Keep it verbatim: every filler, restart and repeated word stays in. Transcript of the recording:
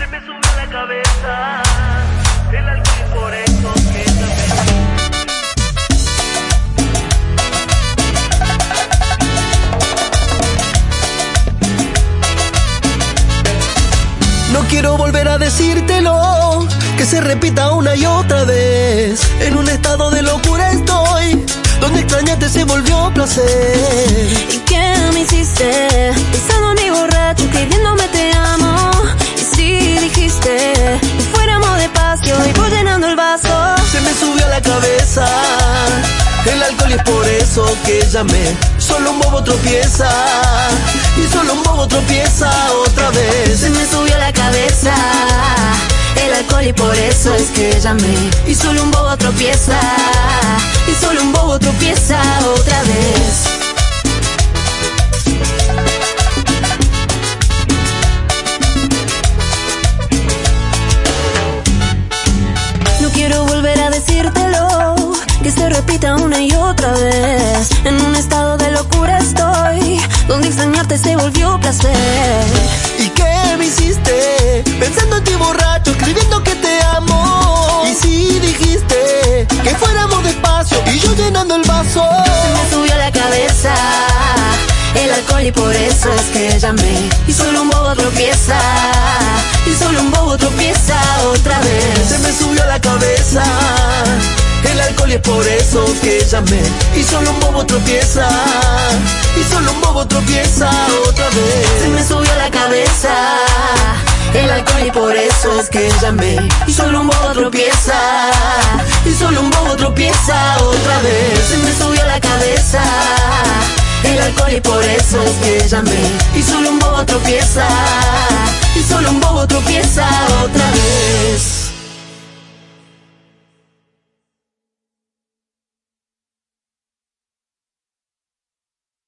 Se me subió a la cabeza el alcohol y por eso que también. No quiero volver a decírtelo, que se repita una y otra vez. En un estado de locura estoy, donde extrañarte se volvió placer. ¿Y qué me hiciste? Pensando en mi borracho, escribiéndome te amo. Y si dijiste que fuéramos despacio y voy llenando el vaso. Se me subió a la cabeza el alcohol y es por eso que llamé. Solo un bobo tropieza, y solo un bobo tropieza otra vez. Se me subió a la cabeza el alcohol y por eso es que llamé. Y solo un bobo tropieza, y solo un bobo tropieza otra vez. No quiero volver a decírtelo, que se repita una y otra vez. En un estado de locura estoy, donde extrañarte se volvió placer. ¿Y qué me hiciste? Pensando en ti borracho, escribiendo que te amo. Y si dijiste que fuéramos despacio y yo llenando el vaso. Se me subió a la cabeza el alcohol y por eso es que llamé. Y solo un bobo tropieza, y solo un bobo tropieza otra vez. Se me subió a la cabeza el alcohol y es por eso que llamé. Y solo un bobo tropieza, y solo un bobo tropieza otra vez. Se me subió a la cabeza el alcohol y por eso es que llamé. Y solo un bobo tropieza, y solo un bobo tropieza otra vez. Se me subió a la cabeza el alcohol y por eso es que llamé. Y solo un bobo tropieza, y solo un bobo tropieza